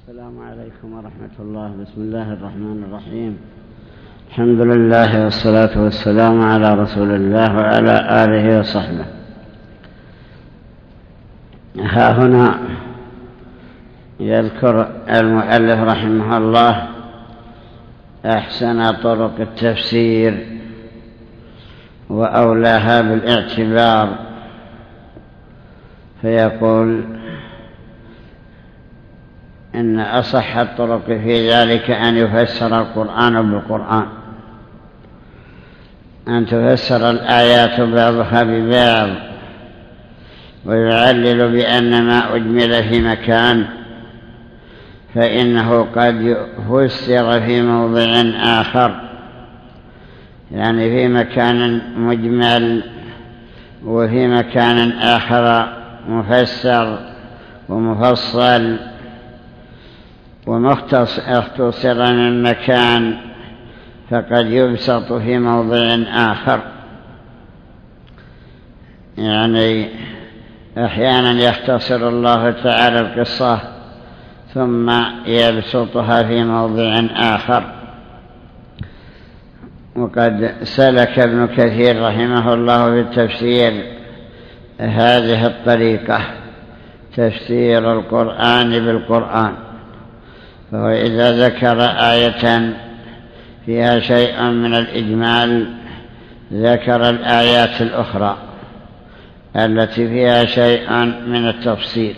السلام عليكم ورحمة الله. بسم الله الرحمن الرحيم. الحمد لله والصلاة والسلام على رسول الله وعلى آله وصحبه. ها هنا يذكر المؤلف رحمه الله أحسن طرق التفسير وأولاها بالاعتبار، فيقول إن أصح الطرق في ذلك أن يفسر القرآن بالقرآن، أن تفسر الآيات بعضها ببعض، ويعلل بأن ما أجمل في مكان فإنه قد فسر في موضع آخر، يعني في مكان مجمل وفي مكان آخر مفسر ومفصل ومختصر من مكان، فقد يبسط في موضع آخر. يعني أحيانا يختصر الله تعالى القصة ثم يبسطها في موضع آخر. وقد سلك ابن كثير رحمه الله في التفسير هذه الطريقة، تفسير القرآن بالقرآن. فهو إذا ذكر آية فيها شيء من الإجمال ذكر الآيات الأخرى التي فيها شيء من التفصيل،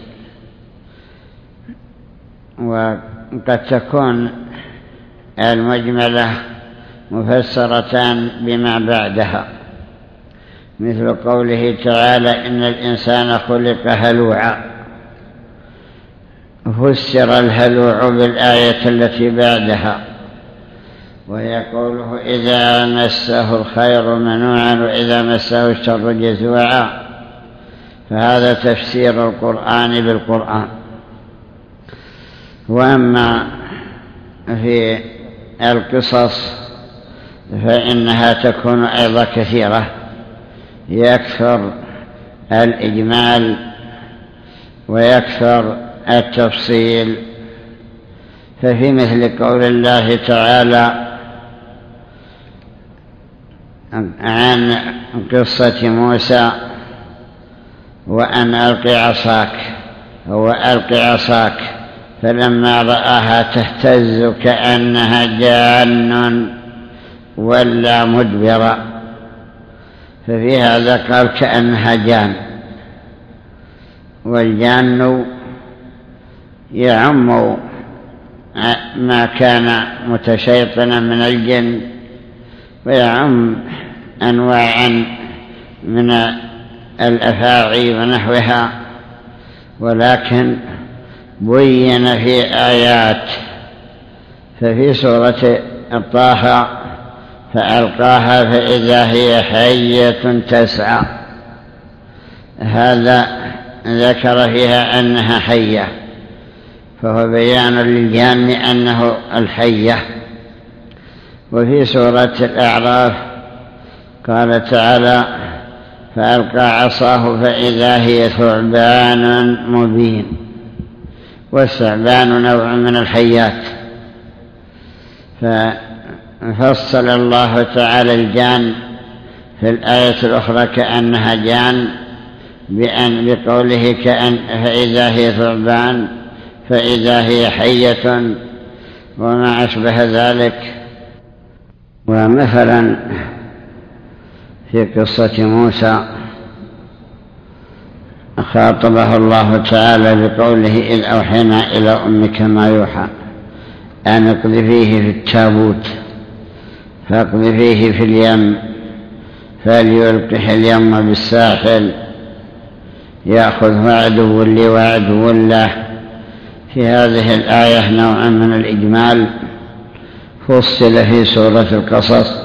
وقد تكون المجملة مفسرة بما بعدها، مثل قوله تعالى إن الإنسان خلق هلوعا، فسر الهلوع بالآية التي بعدها، وهي قوله إذا مسه الخير منوعا وإذا مسه الشر جزوعا، فهذا تفسير القرآن بالقرآن. وأما في القصص فإنها تكون أيضا كثيرة، يكثر الإجمال ويكثر التفصيل. ففي مثل قول الله تعالى عن قصة موسى وأن ألق عصاك، هو ألق عصاك، فلما رآها تهتز كأنها جان ولا مدبرا، ففي هذا قال كأنها جان، والجان يعم ما كان متشيطنا من الجن، ويعم أنواعا من الأفاعي ونحوها، ولكن بين في آيات. ففي سورة طه فألقاها فإذا هي حية تسعى، هذا ذكر فيها أنها حية، فهو بيان للجان أنه الحية. وفي سورة الأعراف قال تعالى فألقى عصاه فإذا هي ثعبان مبين، والثعبان نوع من الحيات. ففصل الله تعالى الجان في الآية الأخرى كأنها جان بقوله فإذا هي ثعبان، فإذا هي حية وما أشبه ذلك. ومثلا في قصة موسى خاطبه الله تعالى بقوله إذ أوحينا إلى أمك ما يوحى أن اقذفيه في التابوت فاقذفيه في اليم فليلقه اليم بالساحل يأخذه عدو لي وعدو له. في هذه الآية نوع من الإجمال فصل في سورة القصص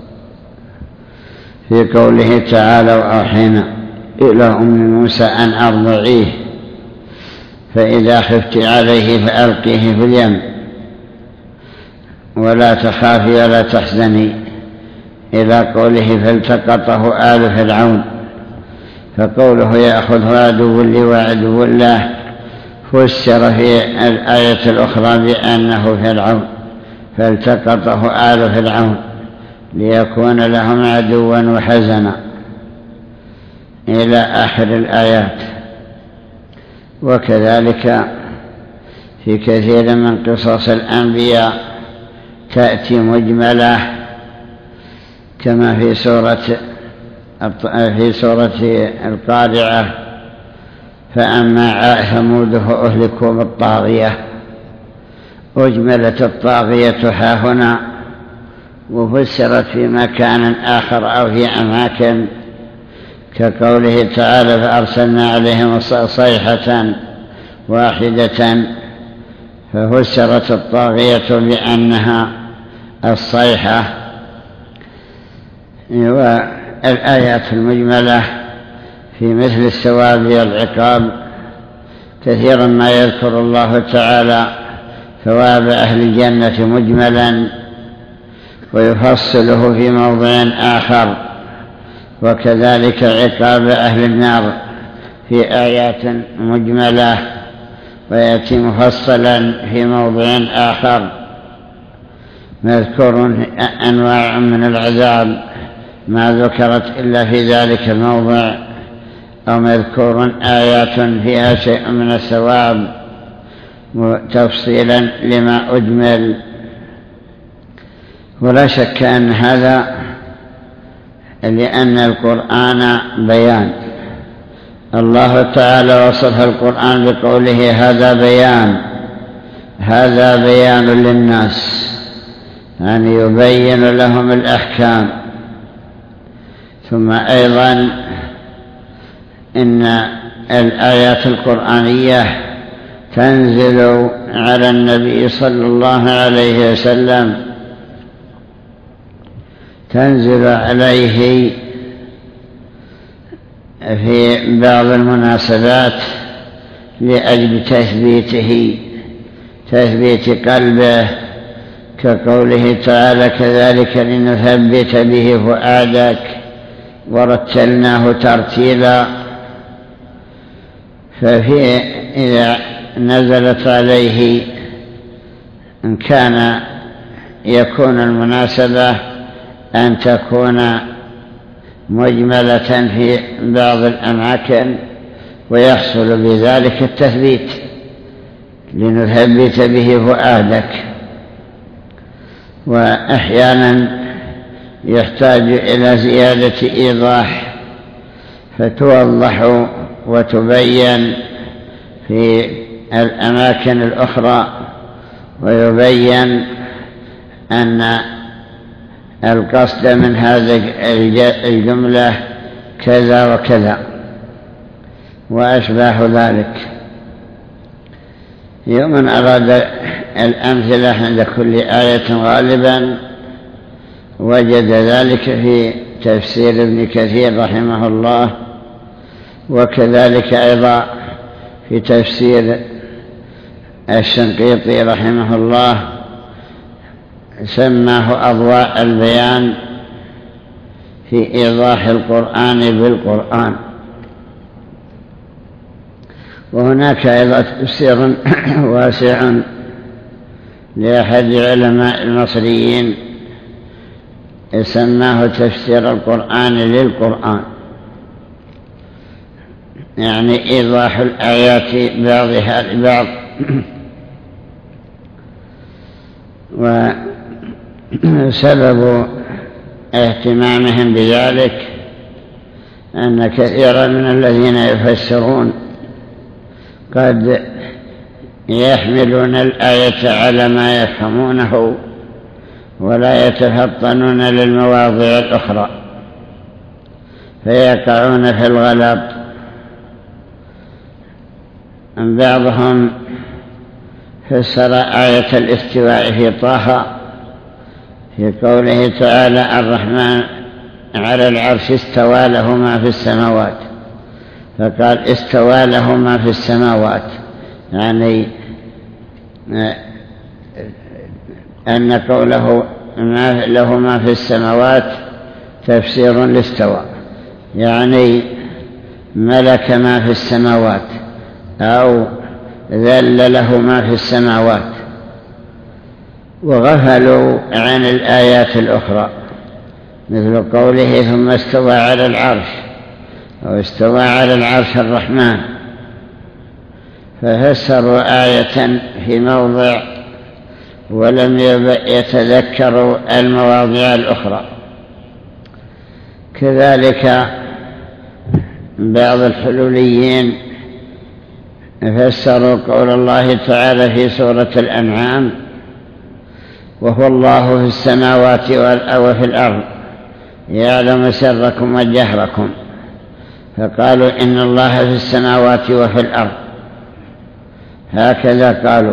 في قوله تعالى وأوحينا إلى أم موسى أن أرضعيه فإذا خفت عليه فألقيه في اليم ولا تخافي ولا تحزني، إلى قوله فالتقطه آل فرعون. فقوله يأخذه عدو لي وعدو له فسر في الآية الأخرى بأنه فرعون، فالتقطه آل فرعون ليكون لهم عدوا وحزنا إلى آخر الآيات. وكذلك في كثير من قصص الأنبياء تأتي مجملة، كما في سورة القارعة: فأما ثمود فأهلكوا بالطاغية. أجملت الطاغية هاهنا وفسرت في مكان آخر أو في أماكن، كقوله تعالى: فأرسلنا عليهم صيحة واحدة، ففسرت الطاغية بأنها الصيحة. والآيات المجملة في مثل الثواب والعقاب كثيرا ما يذكر الله تعالى ثواب أهل الجنة مجملا ويفصله في موضع آخر، وكذلك عقاب أهل النار في آيات مجملة ويأتي مفصلا في موضع آخر. مذكور أنواع من العذاب ما ذكرت إلا في ذلك الموضع، أو مذكور آيات فيها شيء من الثواب تفصيلا لما أجمل. ولا شك أن هذا لأن القرآن بيان. الله تعالى وصف القرآن بقوله: هذا بيان للناس، يعني يبين لهم الأحكام. ثم أيضا إن الآيات القرآنية تنزل على النبي صلى الله عليه وسلم، تنزل عليه في بعض المناسبات لأجل تثبيت قلبه، كقوله تعالى: كذلك لنثبت به فؤادك ورتلناه ترتيلا. إذا نزلت عليه إن كان يكون المناسبة أن تكون مجملة في بعض الأماكن ويحصل بذلك التثبيت، لنثبت به فؤادك. وأحيانا يحتاج إلى زيادة إيضاح فتوضح وتبين في الأماكن الأخرى، ويبين أن القصد من هذه الجملة كذا وكذا وأشباه ذلك. من أراد الأمثلة عند كل آية غالبا وجد ذلك في تفسير ابن كثير رحمه الله، وكذلك أيضا في تفسير الشنقيطي رحمه الله، سماه أضواء البيان في إيضاح القرآن بالقرآن. وهناك أيضا تفسير واسع لأحد علماء المصريين سماه تفسير القرآن للقرآن، يعني إيضاح الآيات بعضها لبعض. وسبب اهتمامهم بذلك أن كثيرا من الذين يفسرون قد يحملون الآية على ما يفهمونه ولا يتفطنون للمواضع الأخرى فيقعون في الغلط. بعضهم فسر آية الاستواء في طه في قوله تعالى: الرحمن على العرش استوى له ما في السماوات، فقال استوى له ما في السماوات، يعني أن قوله له ما في السماوات تفسير لاستوى، يعني ملك ما في السماوات، أو ذل له ما في السماوات، وغفلوا عن الآيات الأخرى مثل قوله ثم استوى على العرش أو استوى على العرش الرحمن، ففسروا آية في موضع ولم يتذكروا المواضع الأخرى. كذلك بعض الحلوليين فسروا قول الله تعالى في سورة الأنعام وهو الله في السماوات وفي الأرض يعلم سركم وجهركم، فقالوا إن الله في السماوات وفي الأرض، هكذا قالوا،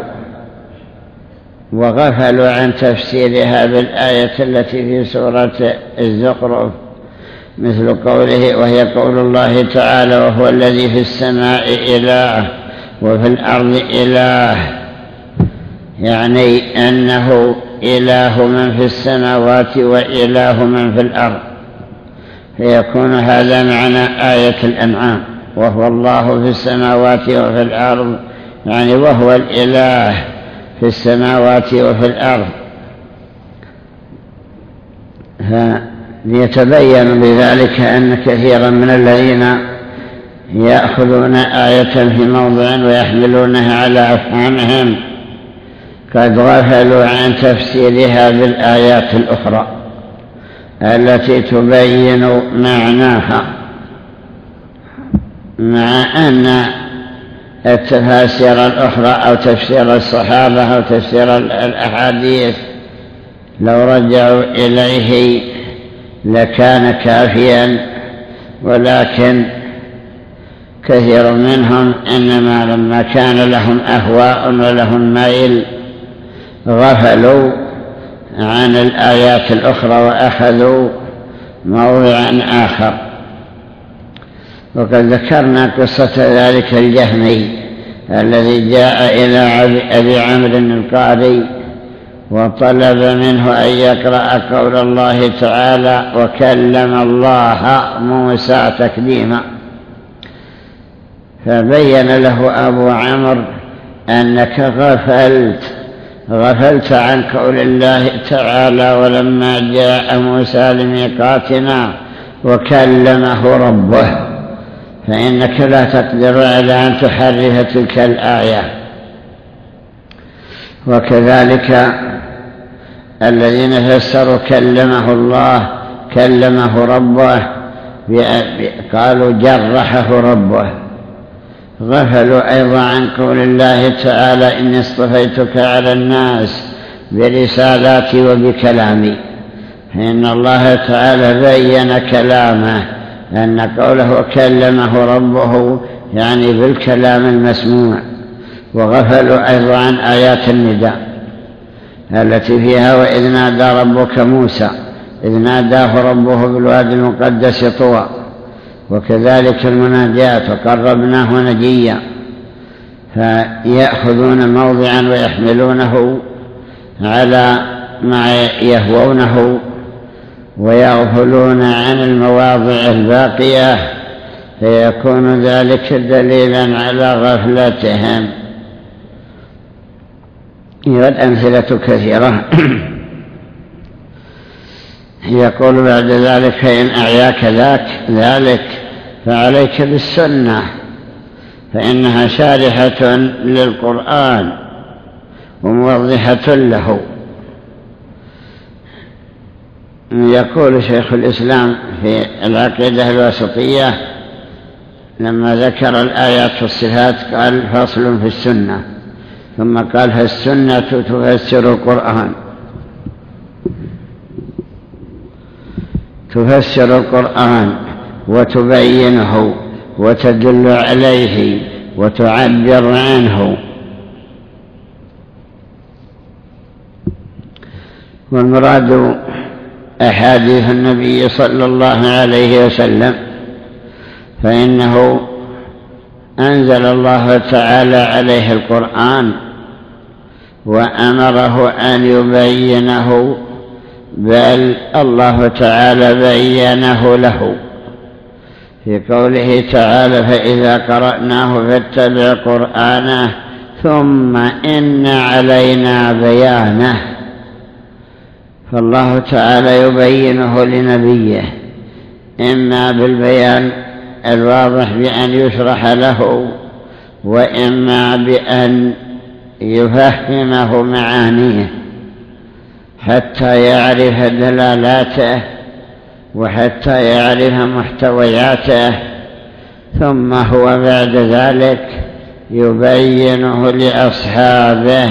وغفلوا عن تفسيرها بالآية التي في سورة الزخرف مثل قوله وهي قول الله تعالى وهو الذي في السماء إله وفي الأرض إله، يعني أنه إله من في السماوات وإله من في الأرض، فيكون هذا معنى آية الأنعام وهو الله في السماوات وفي الأرض، يعني وهو الإله في السماوات وفي الأرض. ليتبين بذلك أن كثيرا من الذين يأخذون آية في موضع ويحملونها على أفهامهم قد غفلوا عن تفسيرها بالآيات الأخرى التي تبين معناها، مع أن التفاسير الأخرى أو تفسير الصحابة أو تفسير الأحاديث لو رجعوا إليه لكان كافيا، ولكن كثير منهم إنما لما كان لهم أهواء ولهم ميل غفلوا عن الآيات الأخرى وأخذوا موضعا آخر. وقد ذكرنا قصة ذلك الجهمي الذي جاء إلى أبي عمرو القاري وطلب منه أن يقرأ قول الله تعالى وكلم الله موسى تكليما، فبين له أبو عمرو أنك غفلت عن قول الله تعالى ولما جاء موسى لميقاتنا وكلمه ربه، فإنك لا تقدر على أن تحرف تلك الآية. وكذلك الذين فسروا كلمه الله كلمه ربه قالوا جرحه ربه، غفلوا أيضا عن قول الله تعالى إني اصطفيتك على الناس برسالاتي وبكلامي، فإن الله تعالى بين كلامه أن قوله كلمه ربه يعني بالكلام المسموع. وغفلوا أيضا عن آيات النداء التي فيها وإذ نادى ربك موسى إذ ناداه ربه بالوادي المقدس طوى، وكذلك المناجات وقربناه نجيا، فيأخذون موضعا ويحملونه على ما يهوونه ويغفلون عن المواضع الباقية، فيكون ذلك دليلا على غفلتهم. والأمثلة كثيرة. يقول بعد ذلك فإن أعياك ذلك فعليك بالسنة فإنها شارحة للقرآن وموضحة له. يقول شيخ الإسلام في العقيدة الواسطية لما ذكر الآيات في الصفات قال فصل في السنة، ثم قال فالسنة تفسر القرآن، تفسر القرآن وتبينه وتدل عليه وتعبر عنه. والمراد أحاديث النبي صلى الله عليه وسلم، فإنه أنزل الله تعالى عليه القرآن وأمره أن يبينه، بل الله تعالى بينه له في قوله تعالى فإذا قرأناه فاتبع قرآنه ثم إن علينا بيانه. فالله تعالى يبينه لنبيه إما بالبيان الواضح بأن يشرح له، وإما بأن يفهمه معانيه حتى يعرف دلالاته وحتى يعرف محتوياته، ثم هو بعد ذلك يبينه لأصحابه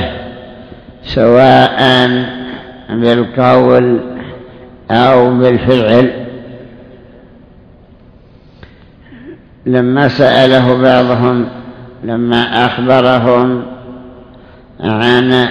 سواء بالقول أو بالفعل. لما سأله بعضهم لما أخبرهم عن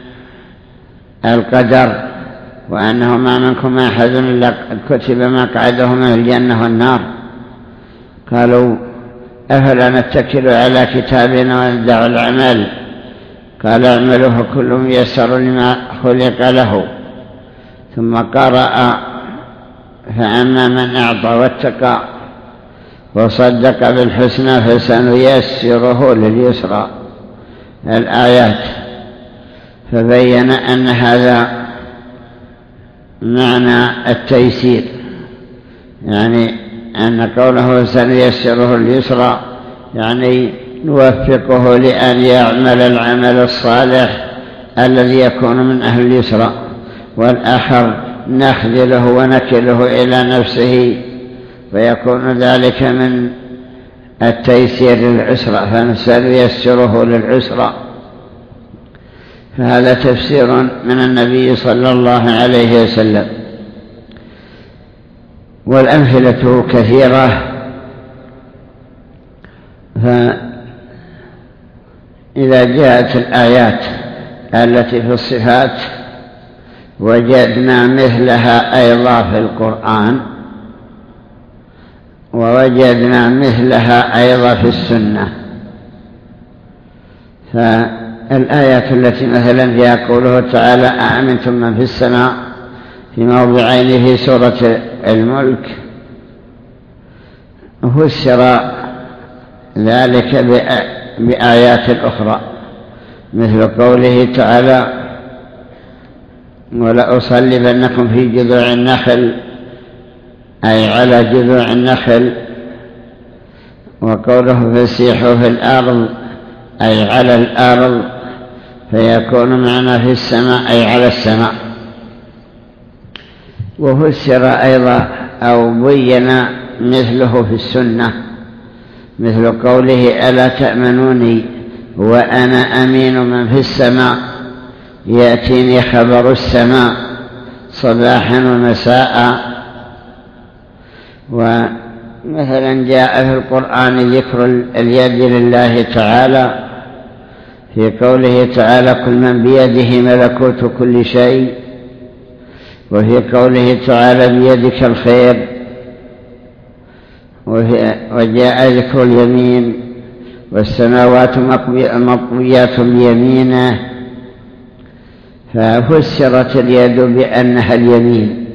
القدر وأنه ما منكم أحد إلا كتب مقعده من الجنة والنار، قالوا أفلا نتكل على كتابنا وندع العمل؟ قال اعملوا فكل ميسر لما خلق له. ثم قرأ فأما من أعطى واتقى وصدق بالحسنى فسنيسره لليسرى الآيات. فبين أن هذا معنى التيسير، يعني أن قوله سنيسره لليسرى يعني نوفقه لأن يعمل العمل الصالح الذي يكون من أهل اليسرى، والآخر نخذله ونكله إلى نفسه ويكون ذلك من التيسير للعسرى، فسنيسره للعسرى. فهذا تفسير من النبي صلى الله عليه وسلم. والأمثلة كثيرة، فإذا جاءت الآيات التي في الصفات وجدنا مثلها أيضا في القرآن، ووجدنا مثلها أيضا في السنة. فالآيات التي مثلا فيها قوله تعالى أأمنتم من في السماء في موضعين في سورة الملك، فسر ذلك بآيات أخرى مثل قوله تعالى ولأصلبنكم في جذوع النخل، أي على جذوع النخل. وقوله فسيحوا في الأرض أي على الأرض، فيكون معنا في السماء أي على السماء. وفسر أيضا أو بين مثله في السنة مثل قوله ألا تأمنوني وأنا أمين من في السماء يأتيني خبر السماء صباحا ومساء. ومثلا جاء في القرآن ذكر اليد لله تعالى في قوله تعالى كل من بيده ملكوت كل شيء، وفي قوله تعالى بيدك الخير. وجاء ذكر اليمين والسماوات مطويات بيمينه، ففسرت اليد بأنها اليمين.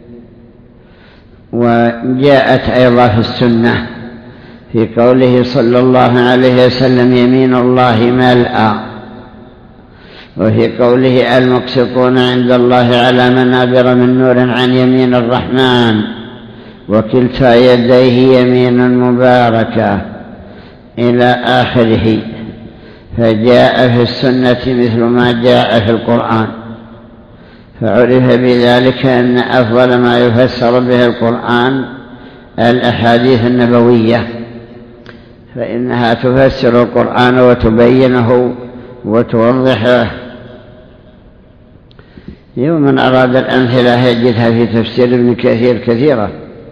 وجاءت أيضا في السنة في قوله صلى الله عليه وسلم يمين الله ملأى، وفي قوله المقسطون عند الله على منابر من نور عن يمين الرحمن وكلتا يديه يمين مباركة إلى آخره. فجاء في السنة مثل ما جاء في القرآن، فعرف بذلك أن أفضل ما يفسر به القرآن الأحاديث النبوية، فإنها تفسر القرآن وتبينه وتوضحه. يوم أراد الأمثلة يجدها في تفسير ابن كثير كثيرة.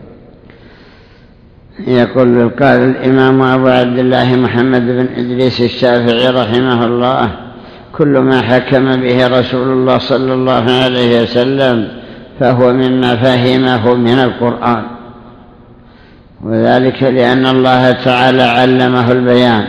يقول قال الإمام أبو عبد الله محمد بن إدريس الشافعي رحمه الله كل ما حكم به رسول الله صلى الله عليه وسلم فهو مما فهمه من القرآن، وذلك لأن الله تعالى علمه البيان،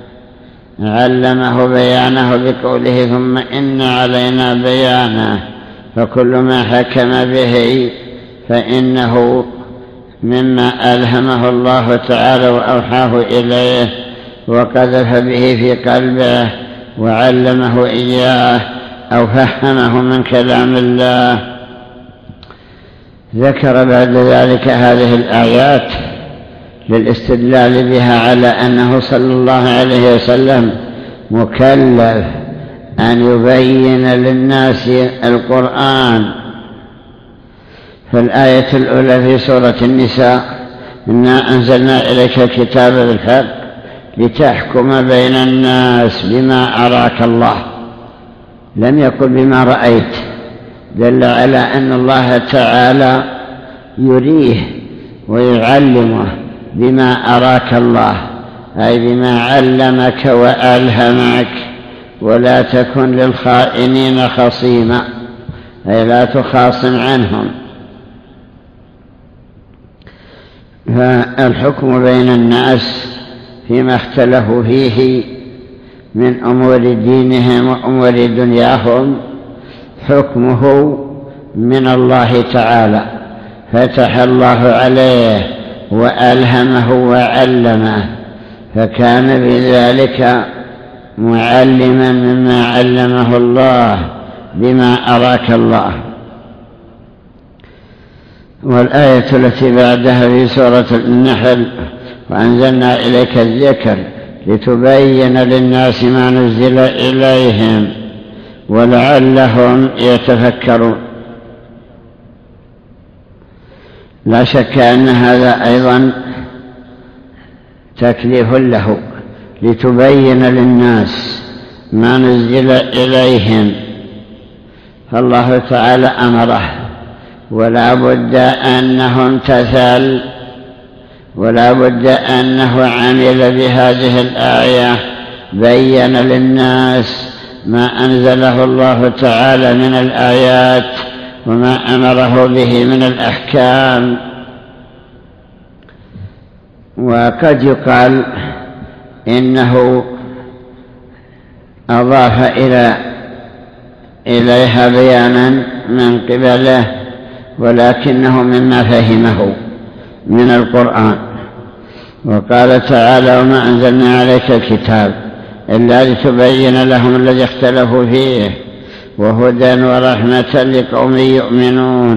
علمه بيانه بقوله ثم إن علينا بيانه، فكل ما حكم به فإنه مما ألهمه الله تعالى وأوحاه إليه وقذف به في قلبه وعلمه إياه أو فهمه من كلام الله. ذكر بعد ذلك هذه الآيات للاستدلال بها على أنه صلى الله عليه وسلم مكلف أن يبين للناس القرآن. فالآية الأولى في سورة النساء: إنا أنزلنا إليك الكتاب بالحق لتحكم بين الناس بما أراك الله. لم يقل بما رأيت، دل على أن الله تعالى يريه ويعلمه بما أراك الله، أي بما علمك وألهمك. ولا تكن للخائنين خصيما، أي لا تخاصم عنهم. فالحكم بين الناس فيما اختلفوا فيه من أمور دينهم وأمور دنياهم حكمه من الله تعالى، فتح الله عليه وألهمه وعلمه، فكان بذلك معلما مما علمه الله بما أراك الله. والآية التي بعدها في سورة النحل: وأنزلنا إليك الذكر لتبين للناس ما نزل إليهم ولعلهم يتفكرون. لا شك أن هذا أيضا تكليف له، لتبين للناس ما نزل إليهم. فالله تعالى أمره، ولا بد أنه امتثل، ولا بد أنه عمل بهذه الآية، بين للناس ما أنزله الله تعالى من الآيات وما أمره به من الأحكام. وقد يقال إنه أضاف إليها بيانا من قبله، ولكنه مما فهمه من القرآن. وقال تعالى: وما أنزلنا عليك الكتاب إلا لتبين لهم الذي اختلفوا فيه وهدى ورحمة لقوم يؤمنون.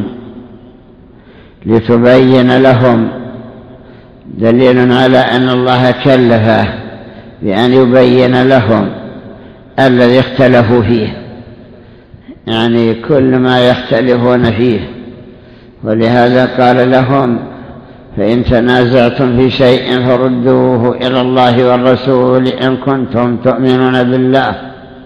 لتبين لهم دليل على أن الله كلفه بأن يبين لهم الذي اختلفوا فيه، يعني كل ما يختلفون فيه. ولهذا قال لهم: فإن تنازعتم في شيء فردوه إلى الله والرسول إن كنتم تؤمنون بالله.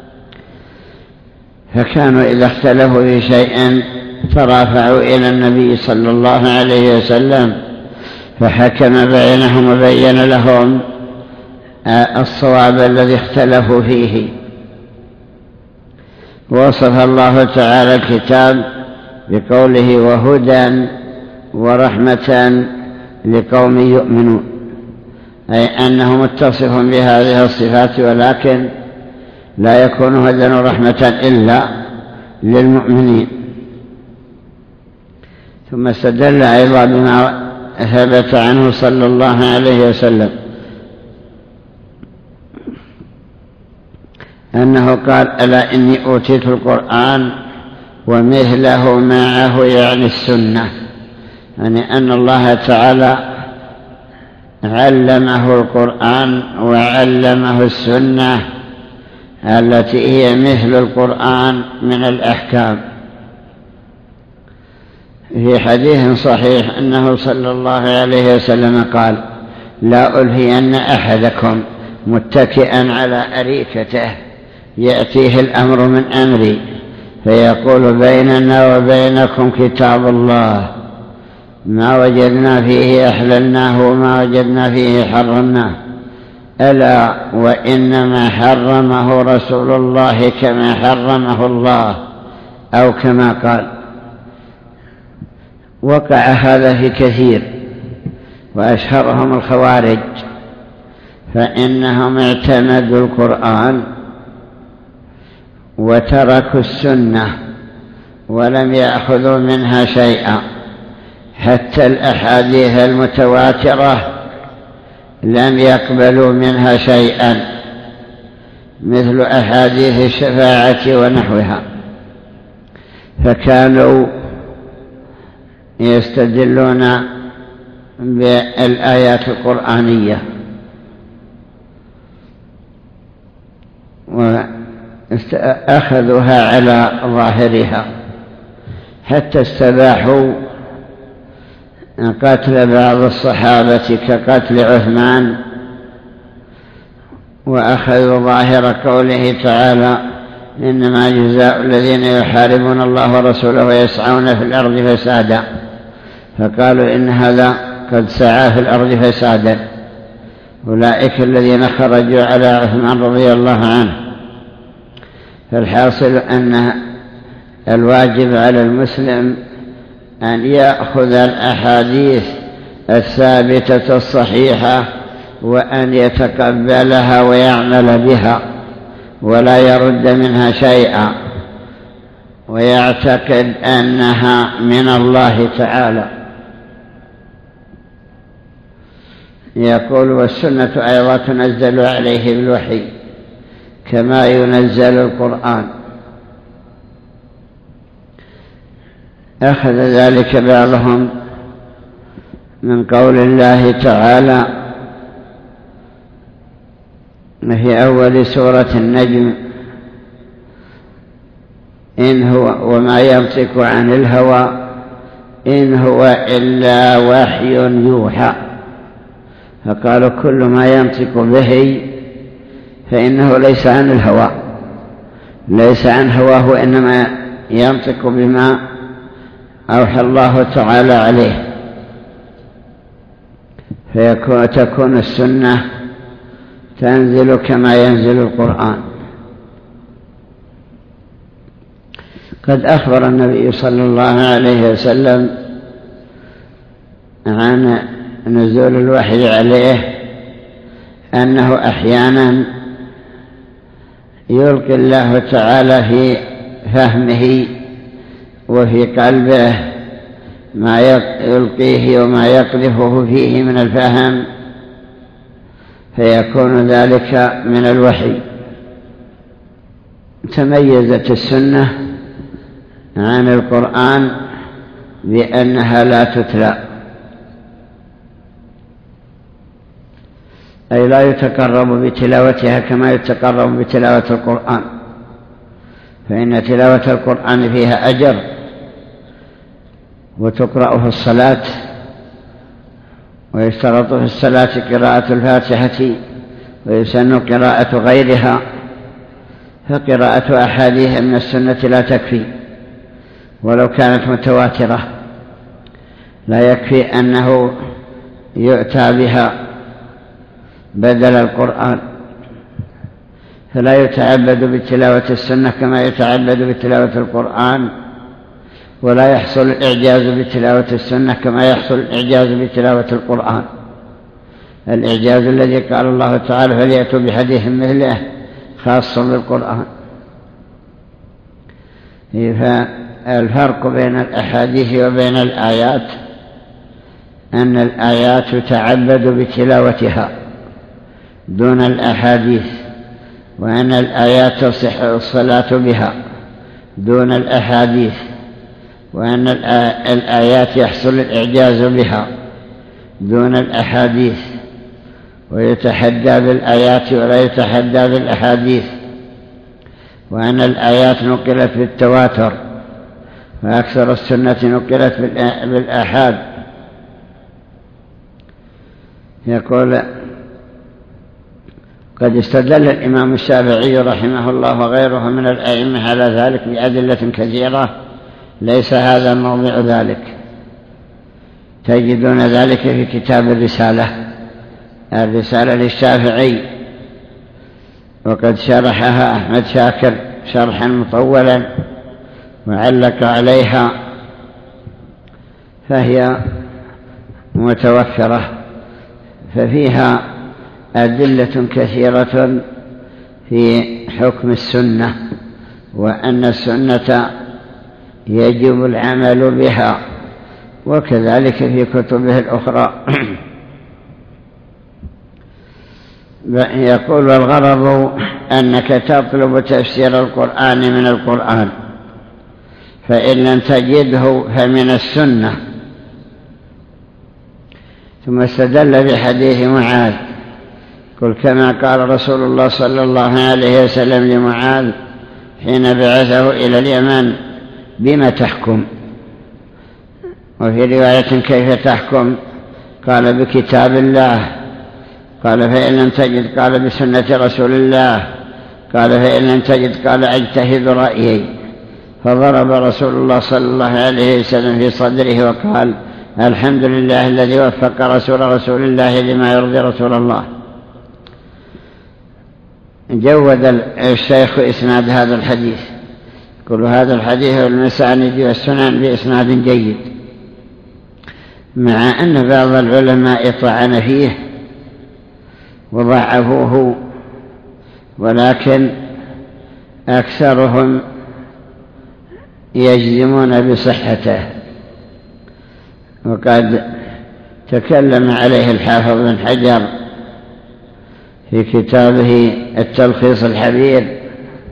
فكانوا إذا اختلفوا في شيء ترافعوا إلى النبي صلى الله عليه وسلم، فحكم بينهم وبين لهم الصواب الذي اختلفوا فيه. وصف الله تعالى الكتاب بقوله: وهدى ورحمة لقوم يؤمنون، أي أنه متصف بهذه الصفات، ولكن لا يكون هدى ورحمة إلا للمؤمنين. ثم استدل أيضا بما ثبت عنه صلى الله عليه وسلم أنه قال: ألا إني أوتيت القرآن ومثله معه، يعني السنة، يعني أن الله تعالى علمه القرآن وعلمه السنة التي هي مثل القرآن من الأحكام. في حديث صحيح أنه صلى الله عليه وسلم قال: لا ألهين أحدكم متكئا على أريكته يأتيه الأمر من أمري فيقول: بيننا وبينكم كتاب الله، ما وجدنا فيه أحللناه وما وجدنا فيه حرمناه، ألا وإنما حرمه رسول الله كما حرمه الله، أو كما قال. وقع هذا في كثير، وأشهرهم الخوارج، فإنهم اعتمدوا القرآن وتركوا السنة ولم يأخذوا منها شيئا، حتى الأحاديث المتواترة لم يقبلوا منها شيئا، مثل أحاديث الشفاعة ونحوها، فكانوا يستدلون بالآيات القرآنية وأخذوها على ظاهرها، حتى استباحوا قتل بعض الصحابة كقتل عثمان، وأخذوا ظاهر قوله تعالى: إنما جزاء الذين يحاربون الله ورسوله ويسعون في الأرض فسادا، فقالوا إن هذا قد سعى في الأرض فسادا، أولئك الذين خرجوا على عثمان رضي الله عنه. فالحاصل أن الواجب على المسلم أن يأخذ الأحاديث الثابتة الصحيحة وأن يتقبلها ويعمل بها ولا يرد منها شيئا، ويعتقد أنها من الله تعالى. يقول: والسنة أيضا تنزل عليه بالوحي كما ينزل القرآن. أخذ ذلك بعضهم من قول الله تعالى في أول سورة النجم: إن هو وما ينطق عن الهوى إن هو إلا وحي يوحى. فقالوا كل ما ينطق به فإنه ليس عن الهوى، ليس عن هواه، إنما ينطق بما أوحى الله تعالى عليه. فتكون السنة تنزل كما ينزل القرآن. قد أخبر النبي صلى الله عليه وسلم عن نزول الوحي عليه أنه أحيانا يلقي الله تعالى في فهمه وفي قلبه ما يلقيه وما يقذفه فيه من الفهم، فيكون ذلك من الوحي. تميزت السنة عن القرآن بأنها لا تتلى، أي لا يتقرب بتلاوتها كما يتقرب بتلاوة القرآن، فإن تلاوة القرآن فيها أجر، وتقرأ في الصلاة، ويشترط في الصلاة قراءة الفاتحة، ويسن قراءة غيرها، فقراءة أحاديث من السنة لا تكفي ولو كانت متواترة، لا يكفي أنه يؤتى بها بدل القرآن، فلا يتعبد بتلاوة السنة كما يتعبد بتلاوة القرآن، ولا يحصل الإعجاز بتلاوة السنة كما يحصل الإعجاز بتلاوة القرآن. الإعجاز الذي قال الله تعالى: فليأتوا بحديث مثله، خاص بالقرآن. فالفرق بين الأحاديث وبين الآيات أن الآيات يتعبد بتلاوتها دون الأحاديث، وأن الآيات تصح الصلاة بها دون الأحاديث، وأن الآيات يحصل الإعجاز بها دون الأحاديث، ويتحدى بالآيات ولا يتحدى بالأحاديث، وأن الآيات نقلت بالتواتر وأكثر السنة نقلت بالآحاد. يقول: قد استدل الإمام الشافعي رحمه الله وغيره من الأئمة على ذلك بأدلة كثيرة، ليس هذا موضع ذلك. تجدون ذلك في كتاب الرسالة للشافعي، وقد شرحها أحمد شاكر شرحا مطولا وعلق عليها، فهي متوفرة، ففيها أدلة كثيرة في حكم السنة، وأن السنة يجب العمل بها، وكذلك في كتبه الأخرى. يقول الغرض أنك تطلب تفسير القرآن من القرآن، فإن لم تجده فمن السنة. ثم استدل بحديث معاذ، قل كما قال رسول الله صلى الله عليه وسلم لمعاذ حين بعثه إلى اليمن: بما تحكم؟ وفي رواية: كيف تحكم؟ قال: بكتاب الله. قال: فإن لم تجد؟ قال: بسنة رسول الله. قال: فإن لم تجد؟ قال: اجتهد رأيي. فضرب رسول الله صلى الله عليه وسلم في صدره وقال: الحمد لله الذي وفق رسول الله لما يرضي رسول الله. جود الشيخ إسناد هذا الحديث، كل هذا الحديث والمساند والسنن بإسناد جيد، مع أن بعض العلماء طعن فيه وضعفوه، ولكن أكثرهم يجزمون بصحته. وقد تكلم عليه الحافظ بن حجر في كتابه التلخيص الحبير،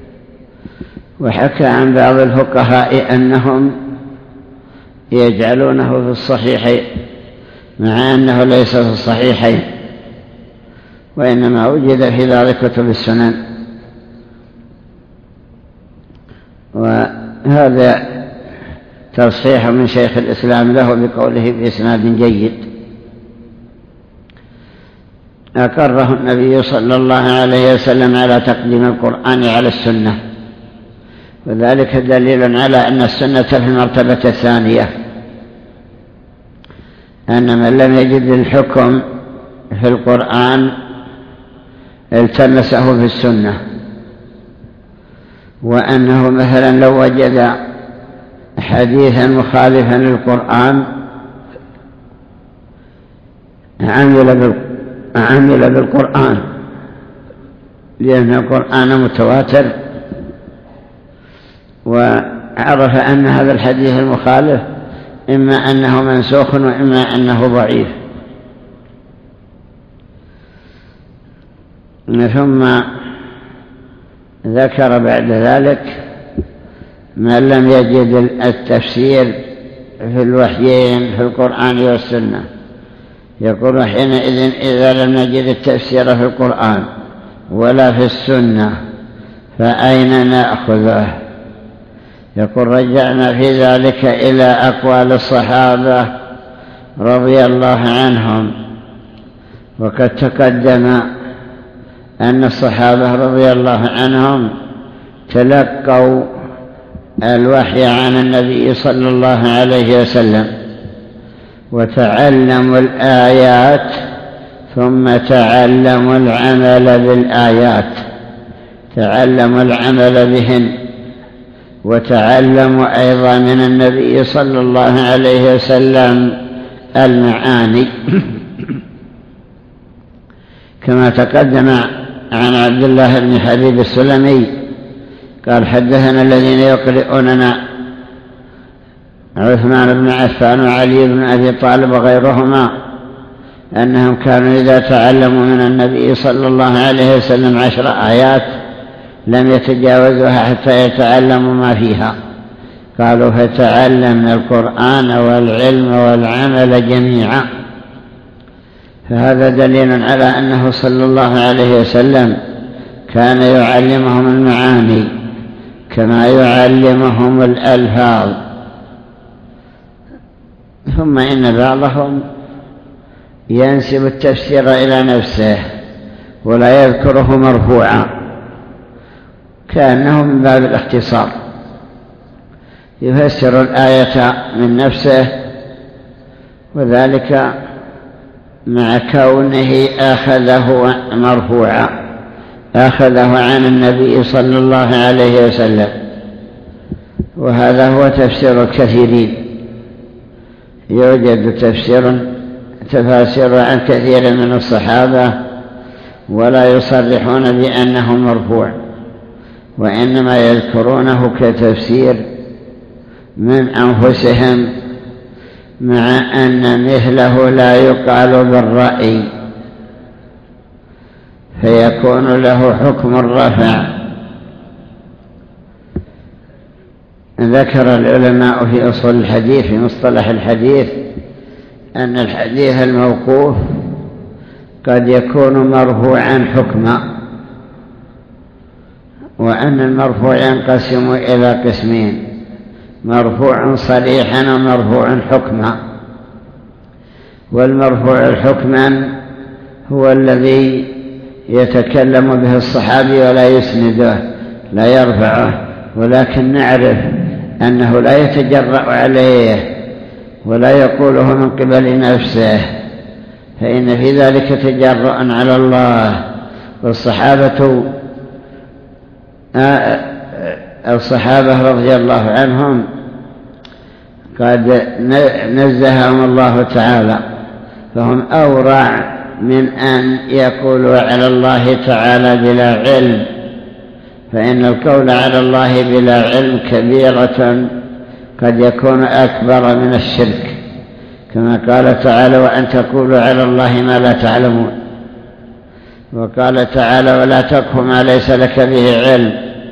وحكى عن بعض الفقهاء أنهم يجعلونه في الصحيحين، مع أنه ليس في الصحيحين، وإنما وجد في بعض كتب السنن. وهذا تصحيح من شيخ الإسلام له بقوله بإسناد جيد. أقره النبي صلى الله عليه وسلم على تقديم القرآن على السنة، وذلك دليل على أن السنة في المرتبة الثانية، أن من لم يجد الحكم في القرآن التمسه في السنة، وأنه مثلا لو وجد حديثا مخالفا للقرآن عمل بالقرآن، لأن القرآن متواتر، وعرف أن هذا الحديث المخالف إما أنه منسوخ وإما أنه ضعيف. ثم ذكر بعد ذلك من لم يجد التفسير في الوحيين في القرآن والسنة، يقول: حينئذ إذا لم نجد التفسير في القرآن ولا في السنة فأين نأخذه؟ يقول: رجعنا في ذلك إلى أقوال الصحابة رضي الله عنهم، وقد تقدم أن الصحابة رضي الله عنهم تلقوا الوحي عن النبي صلى الله عليه وسلم، وتعلموا الآيات ثم تعلموا العمل بالآيات، تعلموا العمل بهن، وتعلموا أيضا من النبي صلى الله عليه وسلم المعاني. كما تقدم عن عبد الله بن حبيب السلمي قال: حدثنا الذين يقرؤوننا عثمان بن عفان وعلي بن أبي طالب وغيرهما أنهم كانوا إذا تعلموا من النبي صلى الله عليه وسلم 10 آيات لم يتجاوزوها حتى يتعلموا ما فيها. قالوا: فتعلمنا القرآن والعلم والعمل جميعا. فهذا دليل على أنه صلى الله عليه وسلم كان يعلمهم المعاني كما يعلمهم الألفاظ. ثم إن بعضهم ينسب التفسير إلى نفسه ولا يذكره مرفوعا، كأنه من باب الاختصار، يفسر الآية من نفسه، وذلك مع كونه أخذه مرفوعا، أخذه عن النبي صلى الله عليه وسلم. وهذا هو تفسير الكثيرين، يوجد تفاسير عن كثير من الصحابة ولا يصرحون بأنه مرفوع، وإنما يذكرونه كتفسير من أنفسهم، مع أن مثله لا يقال بالرأي. فيكون له حكم الرفع. ذكر العلماء في أصول الحديث في مصطلح الحديث أن الحديث الموقوف قد يكون مرفوعا حكما، وأن المرفوع ينقسم إلى قسمين: مرفوع صريحا ومرفوع حكما. والمرفوع حكما هو الذي يتكلم به الصحابي ولا يسنده، لا يرفعه، ولكن نعرف أنه لا يتجرأ عليه ولا يقوله من قبل نفسه، فإن في ذلك تجرؤ على الله. الصحابة رضي الله عنهم قد نزههم الله تعالى، فهم أورع من أن يقولوا على الله تعالى بلا علم، فإن القول على الله بلا علم كبيرة قد يكون أكبر من الشرك، كما قال تعالى: وأن تقولوا على الله ما لا تعلمون. وقال تعالى: ولا تقف ما ليس لك به علم.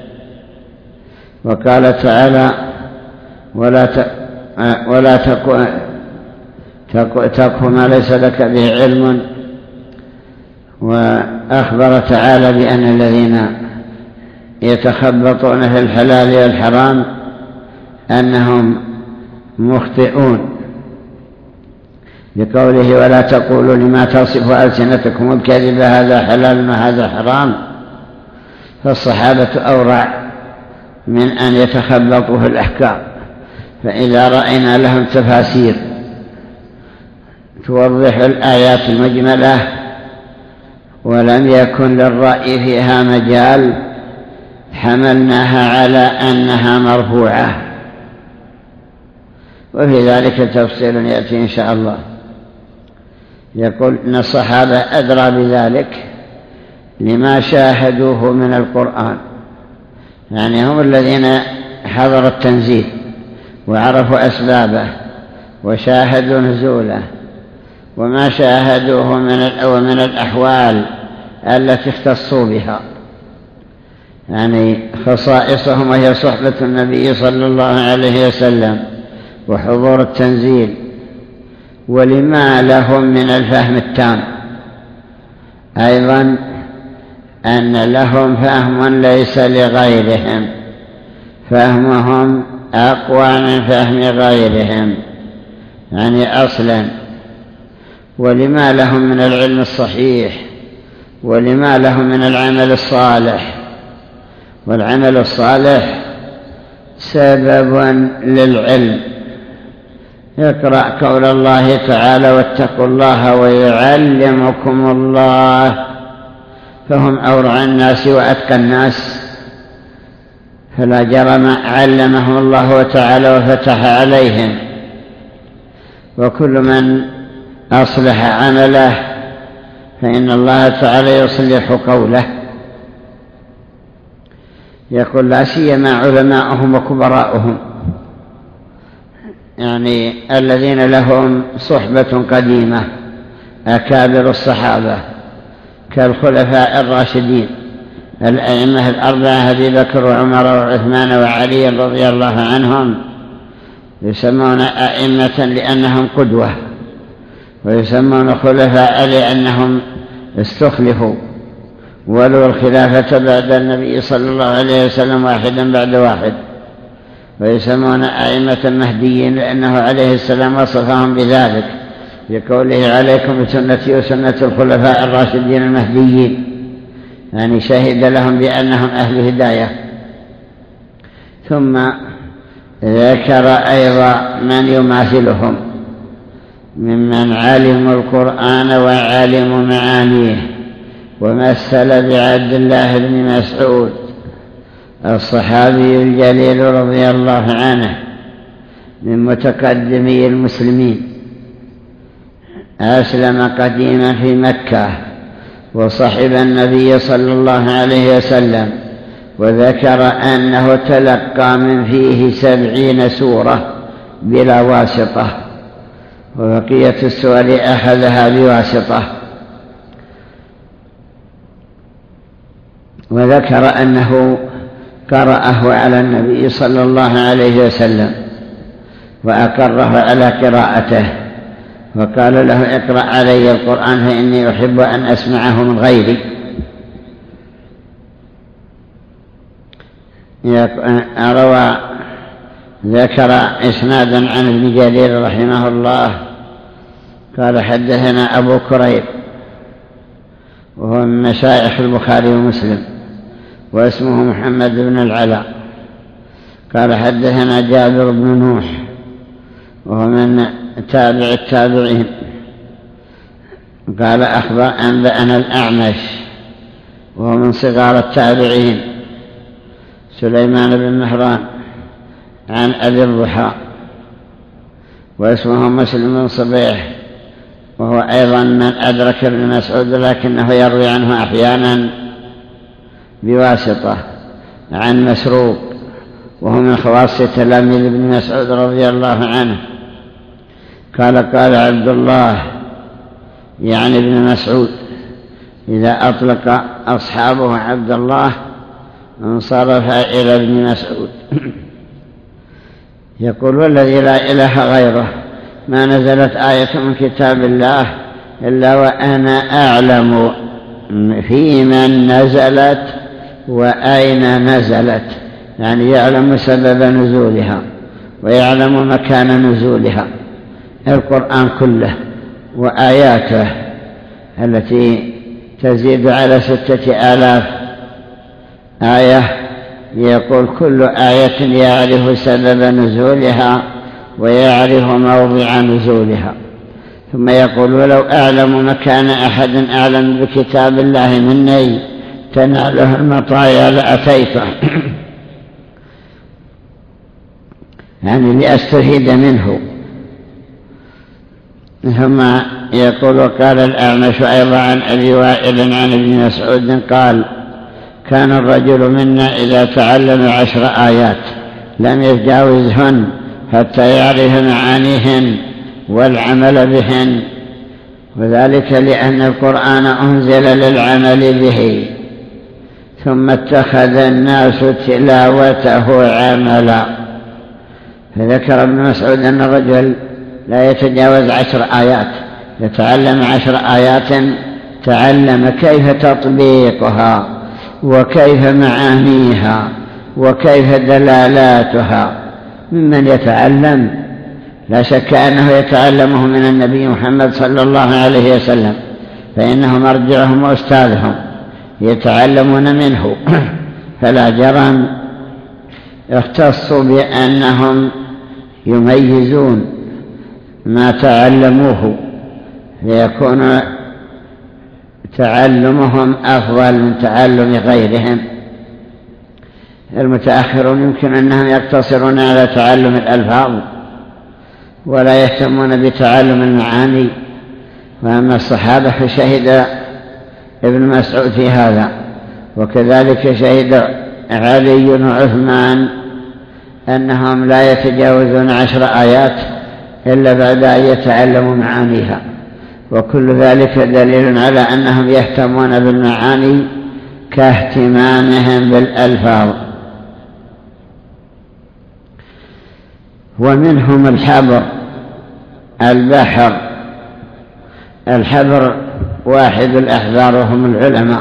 وقال تعالى: ولا تقف ما ليس لك به علم. وأخبر تعالى بأن الذين يتخبطون في الحلال والحرام أنهم مخطئون، بقوله: ولا تقولوا لما تصف ألسنتكم الكذب هذا حلال وهذا حرام. فالصحابة أورع من أن يتخبطوا في الأحكام، فإذا رأينا لهم تفاسير توضح الآيات المجملة ولم يكن للرأي فيها مجال حملناها على أنها مرفوعة. وفي ذلك تفصيل يأتي إن شاء الله. يقول إن الصحابة أدرى بذلك لما شاهدوه من القرآن، يعني هم الذين حضروا التنزيل وعرفوا أسبابه وشاهدوا نزوله، وما شاهدوه من الأحوال التي اختصوا بها، يعني خصائصهم وهي صحبة النبي صلى الله عليه وسلم وحضور التنزيل، ولما لهم من الفهم التام. أيضا أن لهم فهم ليس لغيرهم، فهمهم أقوى من فهم غيرهم يعني أصلا. ولما لهم من العلم الصحيح، ولما لهم من العمل الصالح. والعمل الصالح سبب للعلم. يقرأ قول الله تعالى: واتقوا الله ويعلمكم الله. فهم أورع الناس وأتقى الناس، فلا جرم علمهم الله تعالى وفتح عليهم. وكل من أصلح عمله فإن الله تعالى يصلح قوله. يقول: لا سيما علماءهم وكبراءهم، يعني الذين لهم صحبة قديمة، أكابر الصحابة كالخلفاء الراشدين الأئمة الأربعة أبي بكر وعمر وعثمان وعلي رضي الله عنهم، يسمون أئمة لأنهم قدوة، ويسمون خلفاء لأنهم استخلفوا ولوا الخلافة بعد النبي صلى الله عليه وسلم واحدا بعد واحد. ويسمون أئمة مهديين لأنه عليه السلام وصفهم بذلك بقوله: عليكم بسنتي وسنة الخلفاء الراشدين المهديين، يعني شهد لهم بأنهم أهل هداية. ثم ذكر أيضا من يماثلهم ممن علموا القرآن وعلموا معانيه، ومثل بعبد الله بن مسعود الصحابي الجليل رضي الله عنه من متقدمي المسلمين، أسلم قديما في مكة وصحب النبي صلى الله عليه وسلم، وذكر أنه تلقى من فيه 70 سورة بلا واسطة، وبقية السور أخذها بواسطة. وذكر أنه قرأه على النبي صلى الله عليه وسلم وأقره على قراءته، وقال له اقرأ علي القرآن فإني أحب أن أسمعه من غيري. ذكر إسنادا عن ابن جرير رحمه الله قال حدثنا أبو كريب وهو من مشايخ البخاري ومسلم واسمه محمد بن العلاء قال حدثنا جابر بن نوح وهو من تابع التابعين قال أنبأنا الأعمش وهو من صغار التابعين سليمان بن مهران عن أبي الضحى واسمه مسلم بن صبيح وهو أيضا من أدرك ابن مسعود لكنه يروي عنه أحيانا بواسطة عن مسروق وهو من خواص تلاميذ ابن مسعود رضي الله عنه قال عبد الله يعني ابن مسعود إذا أطلق أصحابه عبد الله انصرف إلى ابن مسعود. يقول والذي لا إله غيره ما نزلت آية من كتاب الله إلا وأنا أعلم في من نزلت وأين نزلت، يعني يعلم سبب نزولها ويعلم مكان نزولها، القرآن كله وآياته التي تزيد على 6000 آية. يقول كل آية يعرف سبب نزولها ويعرف موضع نزولها. ثم يقول ولو أعلم مكان أحد أعلم بكتاب الله مني تناله المطايا لأتيته يعني لأستفيد منه. ثم يقول قال الأعمش أيضا عن أبي وائل عن ابن مسعود قال كان الرجل منا إذا تعلم 10 آيات لم يتجاوزهن حتى يعرف معانيهن والعمل بهن، وذلك لأن القرآن أنزل للعمل به ثم اتخذ الناس تلاوته عملا. فذكر ابن مسعود أن الرجل لا يتجاوز 10 آيات، يتعلم 10 آيات تعلم كيف تطبيقها وكيف معانيها وكيف دلالاتها ممن يتعلم، لا شك أنه يتعلمه من النبي محمد صلى الله عليه وسلم فإنه مرجعهم وأستاذهم يتعلمون منه، فلا جرم اختصوا بأنهم يميزون ما تعلموه ليكون تعلمهم أفضل من تعلم غيرهم. المتأخرون يمكن أنهم يقتصرون على تعلم الألفاظ ولا يهتمون بتعلم المعاني، وأما الصحابة فشهد ابن مسعود في هذا، وكذلك شهد علي وعثمان أنهم لا يتجاوزون 10 آيات إلا بعد أن يتعلموا معانيها، وكل ذلك دليل على أنهم يهتمون بالمعاني كاهتمامهم بالألفاظ. ومنهم الحبر الحبر واحد الأحبار وهم العلماء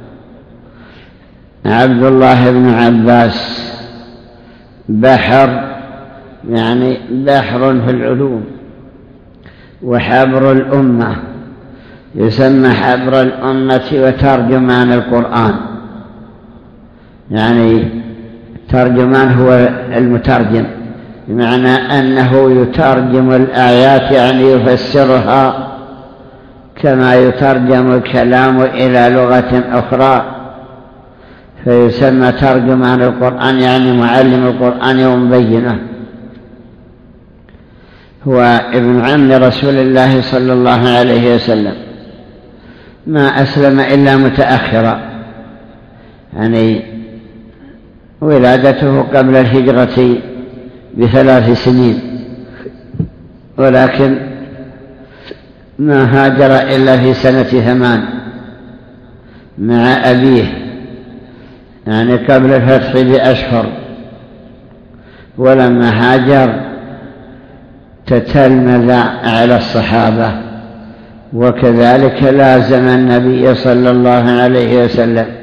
عبد الله بن عباس بحر يعني بحر في العلوم، وحبر الأمة يسمى حبر الأمة وترجمان القرآن، يعني ترجمان هو المترجم بمعنى أنه يترجم الآيات يعني يفسرها كما يترجم الكلام إلى لغة أخرى، فيسمى ترجمان القرآن يعني معلم القرآن ومبينه. هو ابن عم رسول الله صلى الله عليه وسلم، ما أسلم إلا متأخرا، يعني ولادته قبل الهجرة ب3 سنين، ولكن ما هاجر إلا في سنة 8 مع أبيه، يعني قبل الفتح بأشهر. ولما هاجر تتلمذ على الصحابة، وكذلك لازم النبي صلى الله عليه وسلم